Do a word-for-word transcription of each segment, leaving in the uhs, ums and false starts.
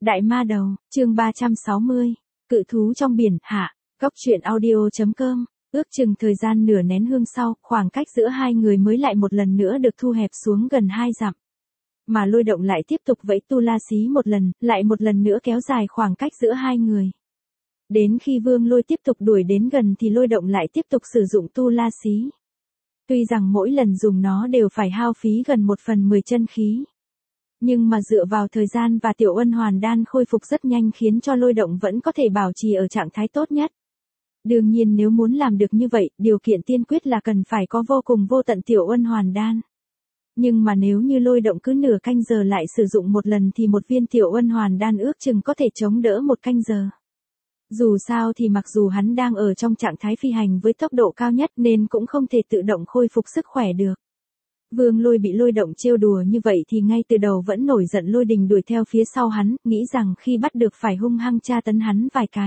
Đại ma đầu, chương ba trăm sáu mươi, cự thú trong biển, hạ, góc truyện audio.com, ước chừng thời gian nửa nén hương sau, khoảng cách giữa hai người mới lại một lần nữa được thu hẹp xuống gần hai dặm. Mà lôi động lại tiếp tục vẫy tu la xí một lần, lại một lần nữa kéo dài khoảng cách giữa hai người. Đến khi vương lôi tiếp tục đuổi đến gần thì lôi động lại tiếp tục sử dụng tu la xí. Tuy rằng mỗi lần dùng nó đều phải hao phí gần một phần mười chân khí. Nhưng mà dựa vào thời gian và tiểu ân hoàn đan khôi phục rất nhanh khiến cho lôi động vẫn có thể bảo trì ở trạng thái tốt nhất. Đương nhiên nếu muốn làm được như vậy, điều kiện tiên quyết là cần phải có vô cùng vô tận tiểu ân hoàn đan. Nhưng mà nếu như lôi động cứ nửa canh giờ lại sử dụng một lần thì một viên tiểu ân hoàn đan ước chừng có thể chống đỡ một canh giờ. Dù sao thì mặc dù hắn đang ở trong trạng thái phi hành với tốc độ cao nhất nên cũng không thể tự động khôi phục sức khỏe được. Vương Lôi bị lôi động trêu đùa như vậy thì ngay từ đầu vẫn nổi giận lôi đình đuổi theo phía sau hắn, nghĩ rằng khi bắt được phải hung hăng tra tấn hắn vài cái.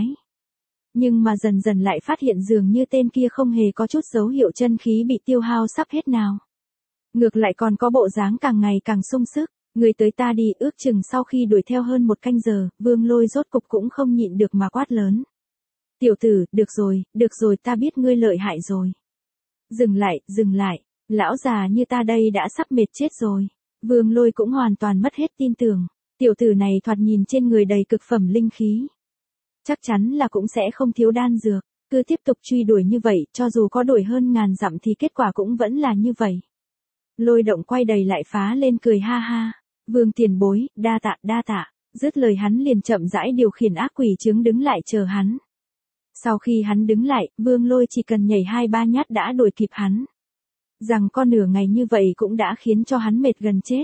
Nhưng mà dần dần lại phát hiện dường như tên kia không hề có chút dấu hiệu chân khí bị tiêu hao sắp hết nào. Ngược lại còn có bộ dáng càng ngày càng sung sức, người tới ta đi, ước chừng sau khi đuổi theo hơn một canh giờ, Vương Lôi rốt cục cũng không nhịn được mà quát lớn. Tiểu tử, được rồi, được rồi, ta biết ngươi lợi hại rồi. Dừng lại, dừng lại. Lão già như ta đây đã sắp mệt chết rồi. Vương Lôi cũng hoàn toàn mất hết tin tưởng. Tiểu tử này thoạt nhìn trên người đầy cực phẩm linh khí. Chắc chắn là cũng sẽ không thiếu đan dược. Cứ tiếp tục truy đuổi như vậy, cho dù có đuổi hơn ngàn dặm thì kết quả cũng vẫn là như vậy. Lôi động quay đầy lại phá lên cười ha ha. Vương tiền bối, đa tạ, đa tạ. Dứt lời hắn liền chậm rãi điều khiển ác quỷ trứng đứng lại chờ hắn. Sau khi hắn đứng lại, Vương Lôi chỉ cần nhảy hai ba nhát đã đuổi kịp hắn. Rằng con nửa ngày như vậy cũng đã khiến cho hắn mệt gần chết.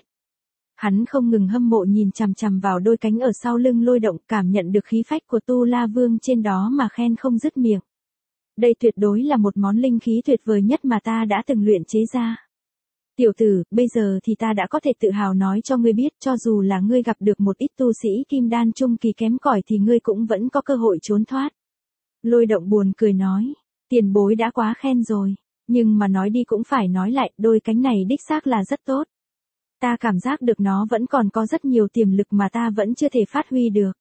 Hắn không ngừng hâm mộ nhìn chằm chằm vào đôi cánh ở sau lưng lôi động, cảm nhận được khí phách của Tu La Vương trên đó mà khen không dứt miệng. Đây tuyệt đối là một món linh khí tuyệt vời nhất mà ta đã từng luyện chế ra. Tiểu tử, bây giờ thì ta đã có thể tự hào nói cho ngươi biết, cho dù là ngươi gặp được một ít tu sĩ kim đan trung kỳ kém cỏi thì ngươi cũng vẫn có cơ hội trốn thoát. Lôi động buồn cười nói, tiền bối đã quá khen rồi. Nhưng mà nói đi cũng phải nói lại, đôi cánh này đích xác là rất tốt. Ta cảm giác được nó vẫn còn có rất nhiều tiềm lực mà ta vẫn chưa thể phát huy được.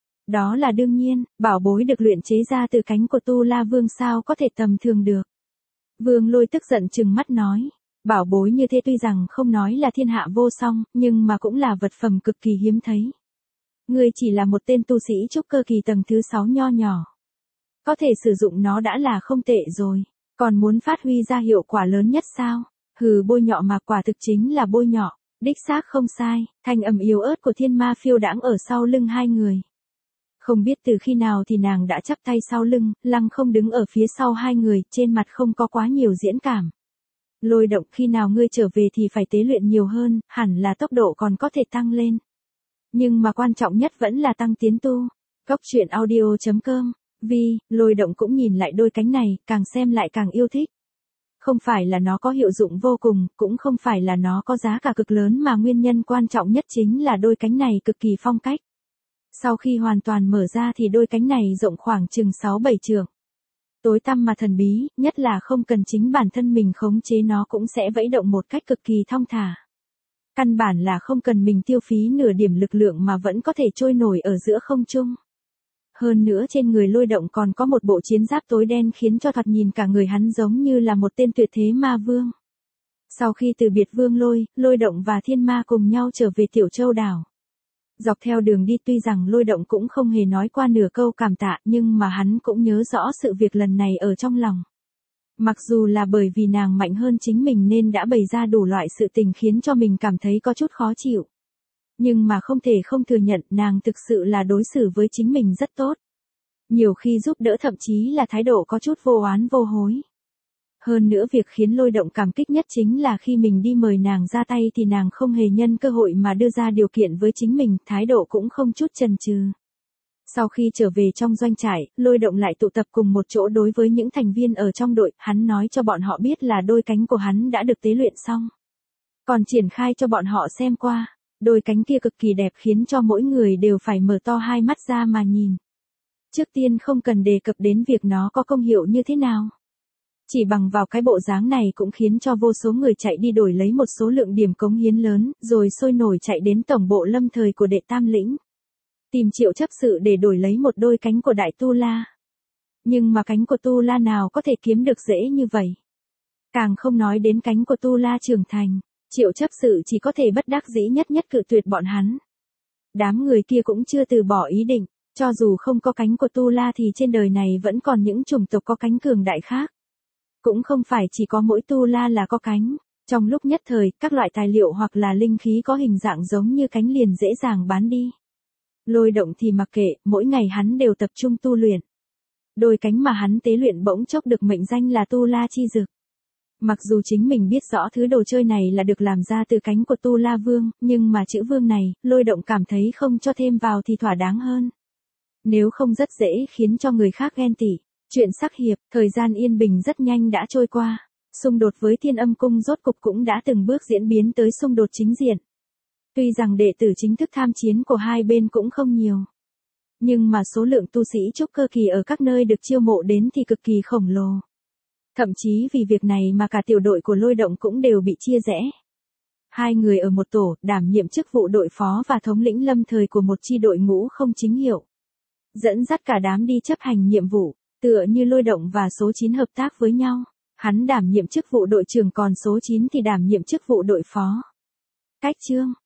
Đó là đương nhiên, bảo bối được luyện chế ra từ cánh của Tu La Vương sao có thể tầm thường được. Vương Lôi tức giận trừng mắt nói, bảo bối như thế tuy rằng không nói là thiên hạ vô song, nhưng mà cũng là vật phẩm cực kỳ hiếm thấy. Ngươi chỉ là một tên tu sĩ trúc cơ kỳ tầng thứ sáu nho nhỏ. Có thể sử dụng nó đã là không tệ rồi. Còn muốn phát huy ra hiệu quả lớn nhất sao? Hừ, bôi nhọ mà, quả thực chính là bôi nhọ. Đích xác không sai, thanh âm yếu ớt của thiên ma phiêu đãng ở sau lưng hai người. Không biết từ khi nào thì nàng đã chắp tay sau lưng, lăng không đứng ở phía sau hai người, trên mặt không có quá nhiều diễn cảm. Lôi động, khi nào ngươi trở về thì phải tế luyện nhiều hơn, hẳn là tốc độ còn có thể tăng lên. Nhưng mà quan trọng nhất vẫn là tăng tiến tu. Góc truyện audio.com. Vì, lôi động cũng nhìn lại đôi cánh này, càng xem lại càng yêu thích. Không phải là nó có hiệu dụng vô cùng, cũng không phải là nó có giá cả cực lớn mà nguyên nhân quan trọng nhất chính là đôi cánh này cực kỳ phong cách. Sau khi hoàn toàn mở ra thì đôi cánh này rộng khoảng chừng sáu bảy trượng. Tối tăm mà thần bí, nhất là không cần chính bản thân mình khống chế nó cũng sẽ vẫy động một cách cực kỳ thong thả. Căn bản là không cần mình tiêu phí nửa điểm lực lượng mà vẫn có thể trôi nổi ở giữa không trung. Hơn nữa trên người lôi động còn có một bộ chiến giáp tối đen khiến cho thoạt nhìn cả người hắn giống như là một tên tuyệt thế ma vương. Sau khi từ biệt Vương Lôi, lôi động và thiên ma cùng nhau trở về Tiểu Châu đảo. Dọc theo đường đi tuy rằng lôi động cũng không hề nói qua nửa câu cảm tạ nhưng mà hắn cũng nhớ rõ sự việc lần này ở trong lòng. Mặc dù là bởi vì nàng mạnh hơn chính mình nên đã bày ra đủ loại sự tình khiến cho mình cảm thấy có chút khó chịu. Nhưng mà không thể không thừa nhận nàng thực sự là đối xử với chính mình rất tốt. Nhiều khi giúp đỡ thậm chí là thái độ có chút vô oán vô hối. Hơn nữa việc khiến lôi động cảm kích nhất chính là khi mình đi mời nàng ra tay thì nàng không hề nhân cơ hội mà đưa ra điều kiện với chính mình, thái độ cũng không chút chần chừ. Sau khi trở về trong doanh trại, lôi động lại tụ tập cùng một chỗ đối với những thành viên ở trong đội, hắn nói cho bọn họ biết là đôi cánh của hắn đã được tế luyện xong. Còn triển khai cho bọn họ xem qua. Đôi cánh kia cực kỳ đẹp khiến cho mỗi người đều phải mở to hai mắt ra mà nhìn. Trước tiên không cần đề cập đến việc nó có công hiệu như thế nào. Chỉ bằng vào cái bộ dáng này cũng khiến cho vô số người chạy đi đổi lấy một số lượng điểm cống hiến lớn, rồi sôi nổi chạy đến tổng bộ lâm thời của đệ tam lĩnh. tìm Triệu chấp sự để đổi lấy một đôi cánh của Đại Tu La. Nhưng mà cánh của Tu La nào có thể kiếm được dễ như vậy. Càng không nói đến cánh của Tu La trưởng thành, Triệu chấp sự chỉ có thể bất đắc dĩ nhất nhất cự tuyệt bọn hắn. Đám người kia cũng chưa từ bỏ ý định, cho dù không có cánh của Tu La thì trên đời này vẫn còn những chủng tộc có cánh cường đại khác. Cũng không phải chỉ có mỗi Tu La là có cánh, trong lúc nhất thời, các loại tài liệu hoặc là linh khí có hình dạng giống như cánh liền dễ dàng bán đi. Lôi Động thì mặc kệ, mỗi ngày hắn đều tập trung tu luyện. Đôi cánh mà hắn tế luyện bỗng chốc được mệnh danh là Tu La chi dược. Mặc dù chính mình biết rõ thứ đồ chơi này là được làm ra từ cánh của Tu La Vương, nhưng mà chữ Vương này, Lôi Động cảm thấy không cho thêm vào thì thỏa đáng hơn. Nếu không rất dễ khiến cho người khác ghen tị. Chuyện sắc hiệp, thời gian yên bình rất nhanh đã trôi qua. Xung đột với Thiên Âm Cung rốt cục cũng đã từng bước diễn biến tới xung đột chính diện. Tuy rằng đệ tử chính thức tham chiến của hai bên cũng không nhiều. Nhưng mà số lượng tu sĩ trúc cơ kỳ ở các nơi được chiêu mộ đến thì cực kỳ khổng lồ. Thậm chí vì việc này mà cả tiểu đội của Lôi Động cũng đều bị chia rẽ. Hai người ở một tổ, đảm nhiệm chức vụ đội phó và thống lĩnh lâm thời của một chi đội ngũ không chính hiệu. Dẫn dắt cả đám đi chấp hành nhiệm vụ, tựa như Lôi Động và số chín hợp tác với nhau. Hắn đảm nhiệm chức vụ đội trưởng còn số chín thì đảm nhiệm chức vụ đội phó. Cách chương